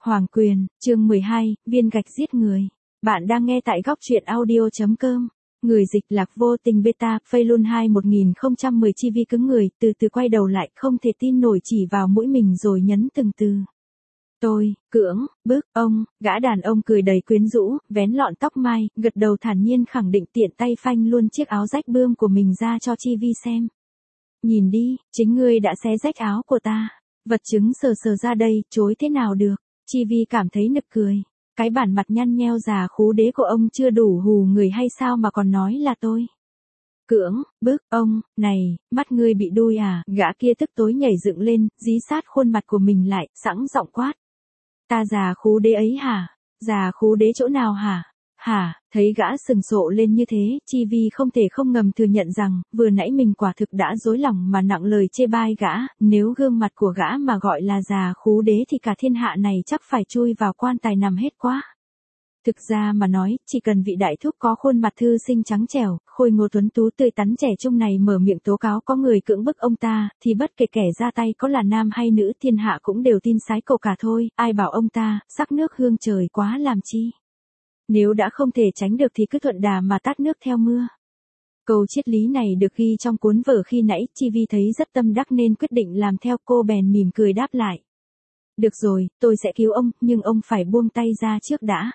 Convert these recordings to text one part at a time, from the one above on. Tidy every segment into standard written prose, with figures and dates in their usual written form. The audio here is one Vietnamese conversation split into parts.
Hoàng Quyền, chương 12, viên gạch giết người. Bạn đang nghe tại góc truyện audio.com. Người dịch Lạc Vô Tình beta, Failun 2 1010 chi vi cứng người, từ từ quay đầu lại, không thể tin nổi chỉ vào mũi mình rồi nhấn từng từ. Tôi, cưỡng, bức, ông, gã đàn ông cười đầy quyến rũ, vén lọn tóc mai, gật đầu thản nhiên khẳng định tiện tay phanh luôn chiếc áo rách bươm của mình ra cho Chi Vi xem. Nhìn đi, chính ngươi đã xé rách áo của ta. Vật chứng sờ sờ ra đây, chối thế nào được. Chi Vi cảm thấy nực cười. Cái bản mặt nhăn nheo già khú đế của ông chưa đủ hù người hay sao mà còn nói là tôi. Cưỡng, bức, ông, này, mắt ngươi bị đuôi à, gã kia tức tối nhảy dựng lên, dí sát khuôn mặt của mình lại, sẵn giọng quát. Ta già khú đế ấy hả? Già khú đế chỗ nào hả? Hả, thấy gã sừng sộ lên như thế, Chi Vi không thể không ngầm thừa nhận rằng, vừa nãy mình quả thực đã dối lòng mà nặng lời chê bai gã, nếu gương mặt của gã mà gọi là già khú đế thì cả thiên hạ này chắc phải chui vào quan tài nằm hết quá. Thực ra mà nói, chỉ cần vị đại thúc có khuôn mặt thư sinh trắng trẻo, khôi ngô tuấn tú tươi tắn trẻ trung này mở miệng tố cáo có người cưỡng bức ông ta, thì bất kể kẻ ra tay có là nam hay nữ thiên hạ cũng đều tin sái cậu cả thôi, ai bảo ông ta, sắc nước hương trời quá làm chi. Nếu đã không thể tránh được thì cứ thuận đà mà tát nước theo mưa. Câu triết lý này được ghi trong cuốn vở khi nãy, Chi Vi thấy rất tâm đắc nên quyết định làm theo, cô bèn mỉm cười đáp lại. Được rồi, tôi sẽ cứu ông, nhưng ông phải buông tay ra trước đã.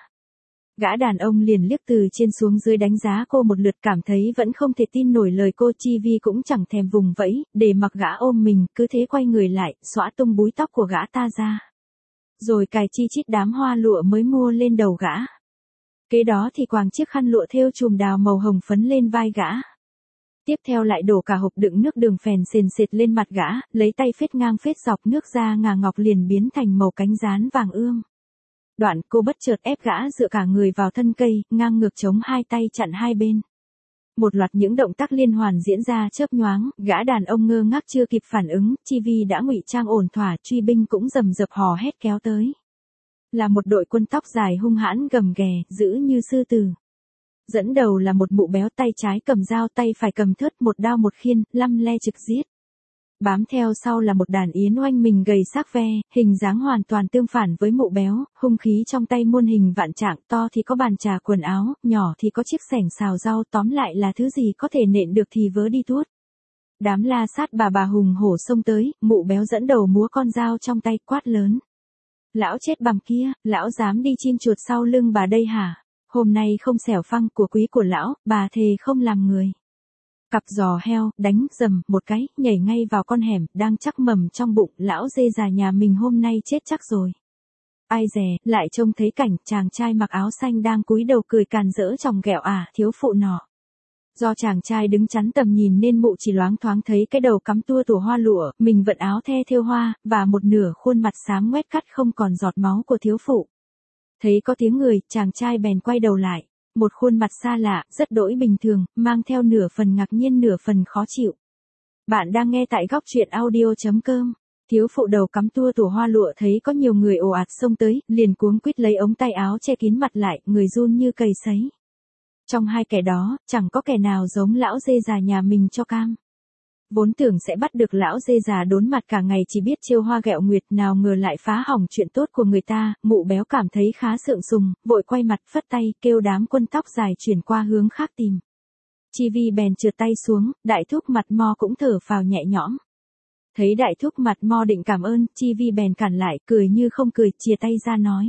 Gã đàn ông liền liếc từ trên xuống dưới đánh giá cô một lượt, cảm thấy vẫn không thể tin nổi lời cô. Chi Vi cũng chẳng thèm vùng vẫy, để mặc gã ôm mình, cứ thế quay người lại, xõa tung búi tóc của gã ta ra. Rồi cài chi chít đám hoa lụa mới mua lên đầu gã. Kế đó thì quàng chiếc khăn lụa thêu chùm đào màu hồng phấn lên vai gã. Tiếp theo lại đổ cả hộp đựng nước đường phèn sền sệt lên mặt gã, lấy tay phết ngang phết dọc nước ra ngà ngọc liền biến thành màu cánh gián vàng ươm. Đoạn cô bất chợt ép gã dựa cả người vào thân cây, ngang ngược chống hai tay chặn hai bên. Một loạt những động tác liên hoàn diễn ra chớp nhoáng, gã đàn ông ngơ ngác chưa kịp phản ứng, Chi Vi đã ngụy trang ổn thỏa, truy binh cũng rầm rập hò hét kéo tới. Là một đội quân tóc dài hung hãn gầm ghè, dữ như sư tử. Dẫn đầu là một mụ béo, tay trái cầm dao, tay phải cầm thớt, một đao một khiên, lăm le trực giết. Bám theo sau là một đàn yến oanh mình gầy xác ve, hình dáng hoàn toàn tương phản với mụ béo, hung khí trong tay muôn hình vạn trạng, to thì có bàn trà quần áo, nhỏ thì có chiếc xẻng xào rau, tóm lại là thứ gì có thể nện được thì vớ đi tuốt. Đám la sát bà hùng hổ xông tới, mụ béo dẫn đầu múa con dao trong tay quát lớn. Lão chết bằm kia, lão dám đi chim chuột sau lưng bà đây hả? Hôm nay không xẻo phăng của quý của lão, bà thề không làm người. Cặp giò heo, đánh, dầm, một cái, nhảy ngay vào con hẻm, đang chắc mầm trong bụng, lão dê già nhà mình hôm nay chết chắc rồi. Ai dè, lại trông thấy cảnh, chàng trai mặc áo xanh đang cúi đầu cười càn rỡ chòng ghẹo thiếu phụ nọ. Do chàng trai đứng chắn tầm nhìn nên mụ chỉ loáng thoáng thấy cái đầu cắm tua tủa hoa lụa, mình vận áo the thêu hoa, và một nửa khuôn mặt xám ngoét cắt không còn giọt máu của thiếu phụ. Thấy có tiếng người, chàng trai bèn quay đầu lại. Một khuôn mặt xa lạ, rất đỗi bình thường, mang theo nửa phần ngạc nhiên nửa phần khó chịu. Bạn đang nghe tại góc truyện audio.com. Thiếu phụ đầu cắm tua tủa hoa lụa thấy có nhiều người ồ ạt xông tới, liền cuống quýt lấy ống tay áo che kín mặt lại, người run như cầy sấy. Trong hai kẻ đó, chẳng có kẻ nào giống lão dê già nhà mình cho cam. Vốn tưởng sẽ bắt được lão dê già đốn mặt cả ngày chỉ biết trêu hoa ghẹo nguyệt, nào ngờ lại phá hỏng chuyện tốt của người ta, mụ béo cảm thấy khá sượng sùng, vội quay mặt phất tay, kêu đám quân tóc dài chuyển qua hướng khác tìm. Chi Vi bèn trượt tay xuống, đại thúc mặt mo cũng thở phào nhẹ nhõm. Thấy đại thúc mặt mo định cảm ơn, Chi Vi bèn cản lại, cười như không cười, chìa tay ra nói.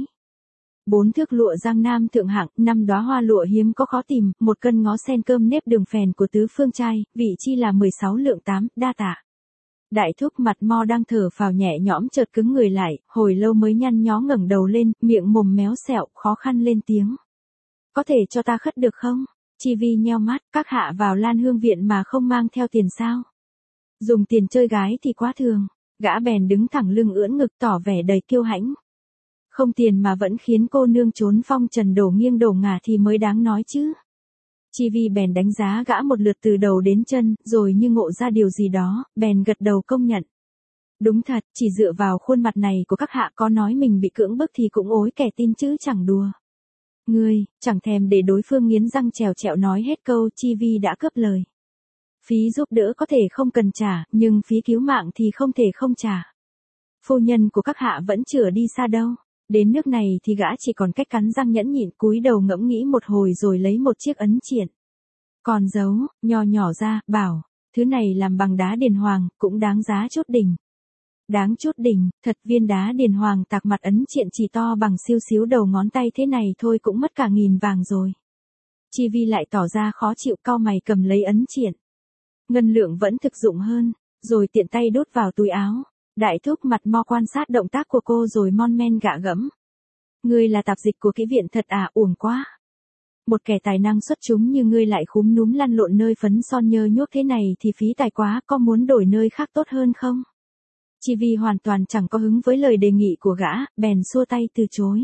4 thước lụa Giang Nam thượng hạng, 5 đóa hoa lụa hiếm có khó tìm, 1 cân ngó sen cơm nếp đường phèn của tứ phương trai, vị chi là 16 lượng 8, đa tạ. Đại thúc mặt mo đang thở phào nhẹ nhõm chợt cứng người lại, hồi lâu mới nhăn nhó ngẩng đầu lên, miệng mồm méo xẹo, khó khăn lên tiếng. Có thể cho ta khất được không? Chi Vi nheo mắt, các hạ vào Lan Hương viện mà không mang theo tiền sao? Dùng tiền chơi gái thì quá thường. Gã bèn đứng thẳng lưng ưỡn ngực tỏ vẻ đầy kiêu hãnh. Không tiền mà vẫn khiến cô nương trốn phong trần đổ nghiêng đổ ngả thì mới đáng nói chứ. Chi Vi bèn đánh giá gã một lượt từ đầu đến chân, rồi như ngộ ra điều gì đó, bèn gật đầu công nhận. Đúng thật, chỉ dựa vào khuôn mặt này của các hạ có nói mình bị cưỡng bức thì cũng ối kẻ tin chứ chẳng đùa. Ngươi, chẳng thèm để đối phương nghiến răng trèo trẹo nói hết câu, Chi Vi đã cướp lời. Phí giúp đỡ có thể không cần trả, nhưng phí cứu mạng thì không thể không trả. Phu nhân của các hạ vẫn chưa đi xa đâu. Đến nước này thì gã chỉ còn cách cắn răng nhẫn nhịn cúi đầu ngẫm nghĩ một hồi rồi lấy một chiếc ấn triện. Còn dấu, nho nhỏ ra, bảo, thứ này làm bằng đá điền hoàng, cũng đáng giá chút đỉnh. Đáng chút đỉnh, thật viên đá điền hoàng tạc mặt ấn triện chỉ to bằng siêu xíu đầu ngón tay thế này thôi cũng mất cả 1000 vàng rồi. Chi Vi lại tỏ ra khó chịu cau mày cầm lấy ấn triện. Ngân lượng vẫn thực dụng hơn, rồi tiện tay đút vào túi áo. Đại thúc mặt mo quan sát động tác của cô rồi mon men gạ gẫm. Ngươi là tạp dịch của kỹ viện thật à, uổng quá. Một kẻ tài năng xuất chúng như ngươi lại khúm núm lăn lộn nơi phấn son nhơ nhuốc thế này thì phí tài quá, có muốn đổi nơi khác tốt hơn không? Chi Vi hoàn toàn chẳng có hứng với lời đề nghị của gã, bèn xua tay từ chối.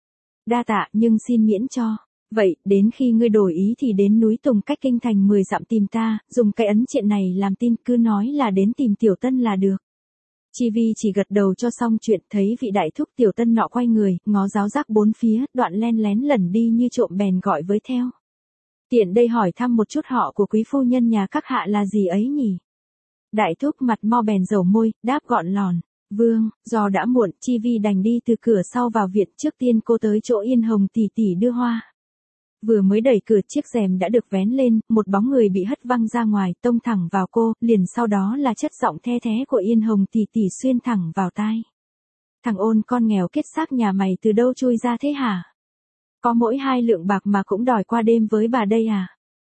Đa tạ nhưng xin miễn cho. Vậy, đến khi ngươi đổi ý thì đến núi Tùng cách kinh thành 10 dặm tìm ta, dùng cái ấn triện này làm tin, cứ nói là đến tìm Tiểu Tân là được. Chi Vi chỉ gật đầu cho xong chuyện, thấy vị đại thúc Tiểu Tân nọ quay người, ngó giáo giác bốn phía, đoạn len lén lẩn đi như trộm bèn gọi với theo. Tiện đây hỏi thăm một chút họ của quý phu nhân nhà các hạ là gì ấy nhỉ? Đại thúc mặt mo bèn dầu môi, đáp gọn lòn. Vương, do đã muộn, Chi Vi đành đi từ cửa sau vào viện, trước tiên cô tới chỗ Yên Hồng tỷ tỷ đưa hoa. Vừa mới đẩy cửa chiếc rèm đã được vén lên, một bóng người bị hất văng ra ngoài, tông thẳng vào cô, liền sau đó là chất giọng the thé của Yên Hồng tỷ tỷ xuyên thẳng vào tai. Thằng ôn con nghèo kết xác nhà mày từ đâu chui ra thế hả? Có mỗi 2 lượng bạc mà cũng đòi qua đêm với bà đây à?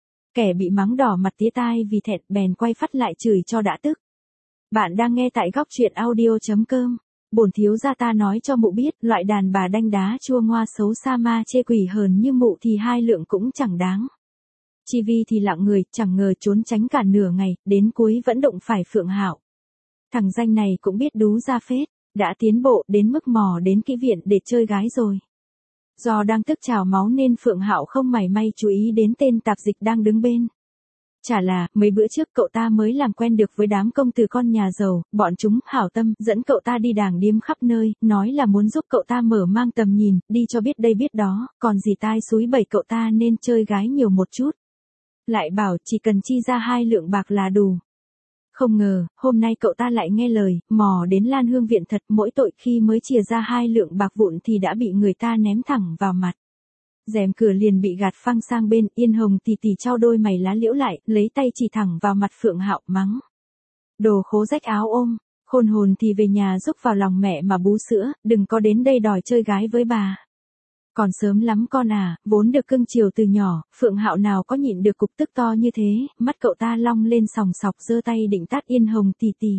Kẻ bị mắng đỏ mặt tía tai vì thẹn bèn quay phắt lại chửi cho đã tức. Bạn đang nghe tại góc truyện audio.com. Bổn thiếu gia ta nói cho mụ biết, loại đàn bà đanh đá chua ngoa xấu xa ma chê quỷ hờn như mụ thì 2 lượng cũng chẳng đáng. Chi Vi thì lặng người, chẳng ngờ trốn tránh cả nửa ngày, đến cuối vẫn đụng phải Phượng Hạo. Thằng danh này cũng biết đú ra phết, đã tiến bộ đến mức mò đến kỹ viện để chơi gái rồi. Do đang tức trào máu nên Phượng Hạo không mảy may chú ý đến tên tạp dịch đang đứng bên. Chả là, mấy bữa trước cậu ta mới làm quen được với đám công tử con nhà giàu, bọn chúng hảo tâm, dẫn cậu ta đi đàng điếm khắp nơi, nói là muốn giúp cậu ta mở mang tầm nhìn, đi cho biết đây biết đó, còn gì tai xúi bẩy cậu ta nên chơi gái nhiều một chút. Lại bảo chỉ cần chi ra 2 lượng bạc là đủ. Không ngờ, hôm nay cậu ta lại nghe lời, mò đến Lan Hương viện thật, mỗi tội khi mới chìa ra 2 lượng bạc vụn thì đã bị người ta ném thẳng vào mặt. Rèm cửa liền bị gạt phăng sang bên, Yên Hồng tỷ tỷ trao đôi mày lá liễu lại, lấy tay chỉ thẳng vào mặt Phượng Hạo mắng. Đồ khố rách áo ôm, khôn hồn thì về nhà giúp vào lòng mẹ mà bú sữa, đừng có đến đây đòi chơi gái với bà. Còn sớm lắm con à, vốn được cưng chiều từ nhỏ, Phượng Hạo nào có nhịn được cục tức to như thế, mắt cậu ta long lên sòng sọc giơ tay định tát Yên Hồng tỷ tỷ.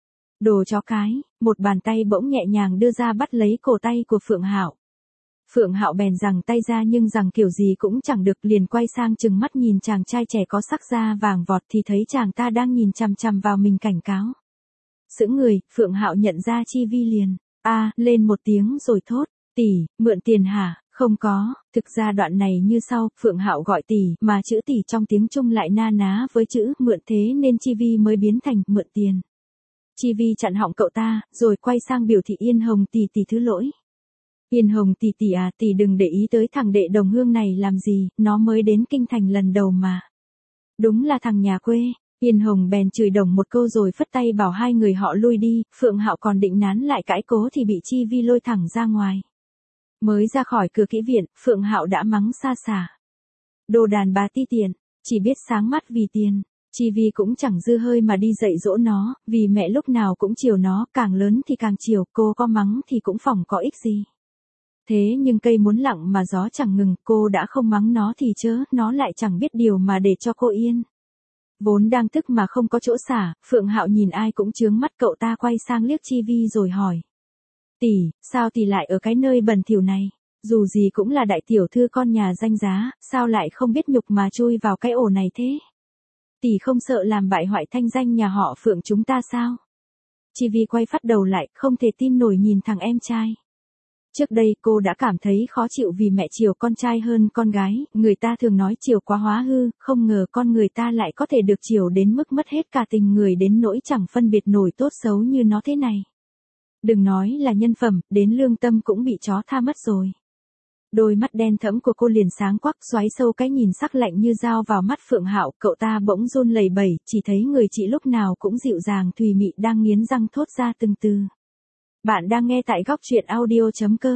Đồ chó cái, một bàn tay bỗng nhẹ nhàng đưa ra bắt lấy cổ tay của Phượng Hạo. Phượng Hạo bèn giằng tay ra nhưng giằng kiểu gì cũng chẳng được, liền quay sang trừng mắt nhìn chàng trai trẻ có sắc da vàng vọt thì thấy chàng ta đang nhìn chằm chằm vào mình cảnh cáo. Sững người, Phượng Hạo nhận ra Chi Vi liền, lên một tiếng rồi thốt, tỷ, mượn tiền hả? Không có, thực ra đoạn này như sau, Phượng Hạo gọi tỷ, mà chữ tỷ trong tiếng Trung lại na ná với chữ mượn thế nên Chi Vi mới biến thành mượn tiền. Chi Vi chặn họng cậu ta, rồi quay sang biểu thị Yên Hồng tỷ tỷ thứ lỗi. Yên Hồng tỷ tỷ à, tỷ đừng để ý tới thằng đệ đồng hương này làm gì, nó mới đến kinh thành lần đầu mà. Đúng là thằng nhà quê. Yên Hồng bèn chửi đồng một câu rồi phất tay bảo 2 người họ lui đi, Phượng Hạo còn định nán lại cãi cố thì bị Chi Vi lôi thẳng ra ngoài. Mới ra khỏi cửa kỹ viện, Phượng Hạo đã mắng xa xả. Đồ đàn bà ti tiện, chỉ biết sáng mắt vì tiền. Chi Vi cũng chẳng dư hơi mà đi dạy dỗ nó, vì mẹ lúc nào cũng chiều nó, càng lớn thì càng chiều, cô có mắng thì cũng phỏng có ích gì. Thế nhưng cây muốn lặng mà gió chẳng ngừng, cô đã không mắng nó thì chớ, nó lại chẳng biết điều mà để cho cô yên. Vốn đang tức mà không có chỗ xả, Phượng Hạo nhìn ai cũng chướng mắt, cậu ta quay sang liếc Chi Vi rồi hỏi. Tỷ, sao tỷ lại ở cái nơi bẩn thỉu này? Dù gì cũng là đại tiểu thư con nhà danh giá, sao lại không biết nhục mà chui vào cái ổ này thế? Tỷ không sợ làm bại hoại thanh danh nhà họ Phượng chúng ta sao? Chi Vi quay phát đầu lại, không thể tin nổi nhìn thằng em trai. Trước đây cô đã cảm thấy khó chịu vì mẹ chiều con trai hơn con gái, người ta thường nói chiều quá hóa hư, không ngờ con người ta lại có thể được chiều đến mức mất hết cả tình người đến nỗi chẳng phân biệt nổi tốt xấu như nó thế này. Đừng nói là nhân phẩm, đến lương tâm cũng bị chó tha mất rồi. Đôi mắt đen thẫm của cô liền sáng quắc, xoáy sâu cái nhìn sắc lạnh như dao vào mắt Phượng Hạo, cậu ta bỗng run lẩy bẩy, chỉ thấy người chị lúc nào cũng dịu dàng thùy mị đang nghiến răng thốt ra từng từ. Bạn đang nghe tại góc truyện audio.com.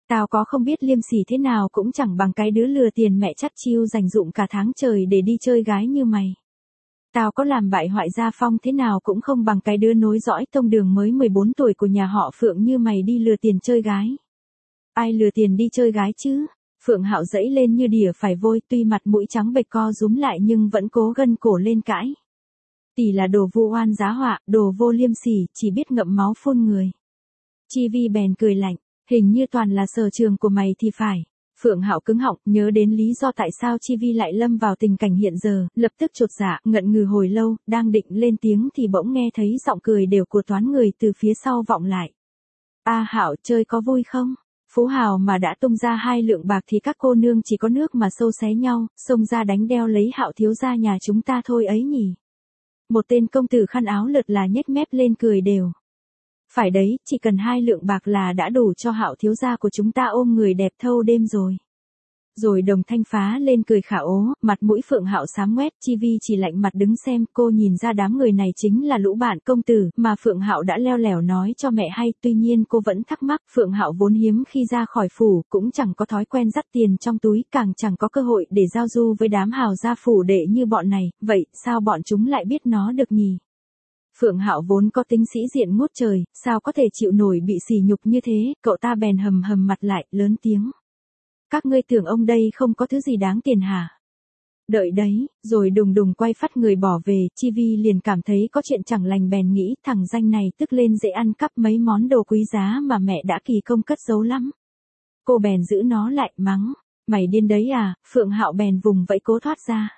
Tao có không biết liêm sỉ thế nào cũng chẳng bằng cái đứa lừa tiền mẹ chắt chiu dành dụm cả tháng trời để đi chơi gái như mày. Tao có làm bại hoại gia phong thế nào cũng không bằng cái đứa nối dõi tông đường mới 14 tuổi của nhà họ Phượng như mày đi lừa tiền chơi gái. Ai lừa tiền đi chơi gái chứ? Phượng Hạo dẫy lên như đỉa phải vôi, tuy mặt mũi trắng bệch co rúm lại nhưng vẫn cố gân cổ lên cãi. Tỷ là đồ vu oan giá họa, đồ vô liêm sỉ, chỉ biết ngậm máu phun người. Chi Vi bèn cười lạnh, hình như toàn là sở trường của mày thì phải. Phượng Hạo cứng họng, nhớ đến lý do tại sao Chi Vi lại lâm vào tình cảnh hiện giờ, lập tức chột dạ, ngận ngừ hồi lâu, đang định lên tiếng thì bỗng nghe thấy giọng cười đều của toán người từ phía sau vọng lại. A Hạo chơi có vui không? Phú Hào mà đã tung ra 2 lượng bạc thì các cô nương chỉ có nước mà sâu xé nhau, xông ra đánh đeo lấy Hạo thiếu gia nhà chúng ta thôi ấy nhỉ. Một tên công tử khăn áo lượt là nhếch mép lên cười đều. Phải đấy, chỉ cần 2 lượng bạc là đã đủ cho Hạo thiếu gia của chúng ta ôm người đẹp thâu đêm rồi. Rồi Đồng Thanh phá lên cười khả ố, mặt mũi Phượng Hạo xám ngoét, Chi Vi chỉ lạnh mặt đứng xem, cô nhìn ra đám người này chính là lũ bạn công tử, mà Phượng Hạo đã leo lẻo nói cho mẹ hay, tuy nhiên cô vẫn thắc mắc, Phượng Hạo vốn hiếm khi ra khỏi phủ, cũng chẳng có thói quen dắt tiền trong túi, càng chẳng có cơ hội để giao du với đám hào gia phủ đệ như bọn này, vậy sao bọn chúng lại biết nó được nhỉ? Phượng Hạo vốn có tính sĩ diện ngút trời, sao có thể chịu nổi bị sỉ nhục như thế, cậu ta bèn hầm hầm mặt lại, lớn tiếng. Các ngươi tưởng ông đây không có thứ gì đáng tiền hả? Đợi đấy, rồi đùng đùng quay phát người bỏ về, Chi Vi liền cảm thấy có chuyện chẳng lành bèn nghĩ thằng danh này tức lên dễ ăn cắp mấy món đồ quý giá mà mẹ đã kỳ công cất giấu lắm. Cô bèn giữ nó lại mắng, mày điên đấy à, Phượng Hạo bèn vùng vẫy cố thoát ra.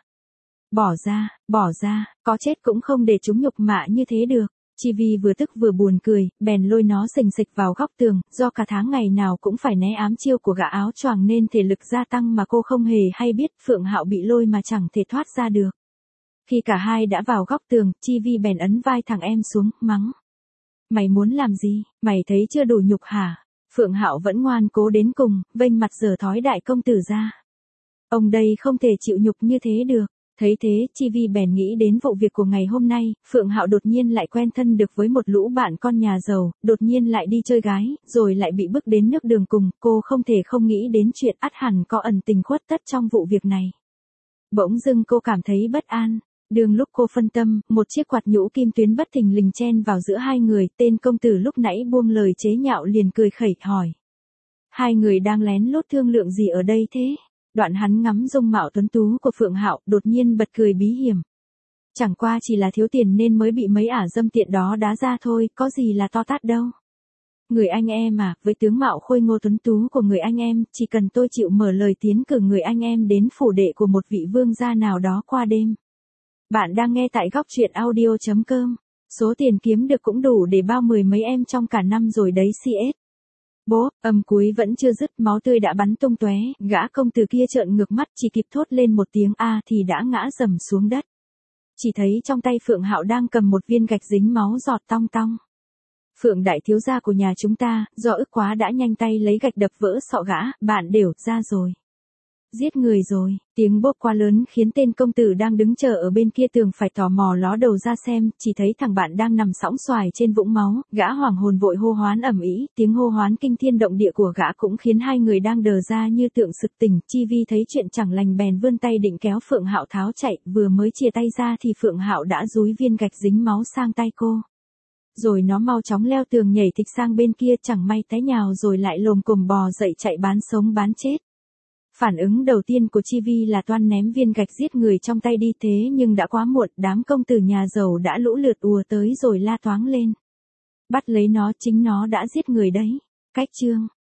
Bỏ ra, có chết cũng không để chúng nhục mạ như thế được. Chi Vi vừa tức vừa buồn cười, bèn lôi nó xình xịch vào góc tường, do cả tháng ngày nào cũng phải né ám chiêu của gã áo choàng nên thể lực gia tăng mà cô không hề hay biết, Phượng Hạo bị lôi mà chẳng thể thoát ra được. Khi cả hai đã vào góc tường, Chi Vi bèn ấn vai thằng em xuống, mắng. Mày muốn làm gì, mày thấy chưa đủ nhục hả? Phượng Hạo vẫn ngoan cố đến cùng, vênh mặt giở thói đại công tử ra. Ông đây không thể chịu nhục như thế được. Thấy thế, Chi Vi bèn nghĩ đến vụ việc của ngày hôm nay, Phượng Hạo đột nhiên lại quen thân được với một lũ bạn con nhà giàu, đột nhiên lại đi chơi gái, rồi lại bị bước đến nước đường cùng, cô không thể không nghĩ đến chuyện ắt hẳn có ẩn tình khuất tất trong vụ việc này. Bỗng dưng cô cảm thấy bất an, đường lúc cô phân tâm, một chiếc quạt nhũ kim tuyến bất thình lình chen vào giữa hai người, tên công tử lúc nãy buông lời chế nhạo liền cười khẩy hỏi. Hai người đang lén lút thương lượng gì ở đây thế? Đoạn hắn ngắm dung mạo tuấn tú của Phượng Hạo, đột nhiên bật cười bí hiểm. Chẳng qua chỉ là thiếu tiền nên mới bị mấy ả dâm tiện đó đá ra thôi, có gì là to tát đâu. Người anh em à, với tướng mạo khôi ngô tuấn tú của người anh em, chỉ cần tôi chịu mở lời tiến cử người anh em đến phủ đệ của một vị vương gia nào đó qua đêm. Bạn đang nghe tại góc truyện audio.com. Số tiền kiếm được cũng đủ để bao 10 mấy em trong cả năm rồi đấy CS. Bố, âm cuối vẫn chưa dứt, máu tươi đã bắn tung tóe, gã công tử kia trợn ngược mắt chỉ kịp thốt lên một tiếng a thì đã ngã rầm xuống đất. Chỉ thấy trong tay Phượng Hạo đang cầm một viên gạch dính máu giọt tong tong. Phượng đại thiếu gia của nhà chúng ta, do ức quá đã nhanh tay lấy gạch đập vỡ sọ gã, bạn đều ra rồi. Giết người rồi, tiếng bốp quá lớn khiến tên công tử đang đứng chờ ở bên kia tường phải tò mò ló đầu ra xem, chỉ thấy thằng bạn đang nằm sõng xoài trên vũng máu, gã hoàng hồn vội hô hoán ầm ĩ, tiếng hô hoán kinh thiên động địa của gã cũng khiến hai người đang đờ ra như tượng sực tỉnh. Chi Vi thấy chuyện chẳng lành bèn vươn tay định kéo Phượng Hạo tháo chạy, vừa mới chia tay ra thì Phượng Hạo đã dúi viên gạch dính máu sang tay cô. Rồi nó mau chóng leo tường nhảy thịch sang bên kia, chẳng may té nhào rồi lại lồm cồm bò dậy chạy bán sống bán chết. Phản ứng đầu tiên của Chi Vi là toan ném viên gạch giết người trong tay đi, thế nhưng đã quá muộn, đám công tử nhà giàu đã lũ lượt ùa tới rồi la toáng lên. Bắt lấy nó, chính nó đã giết người đấy. Cách chương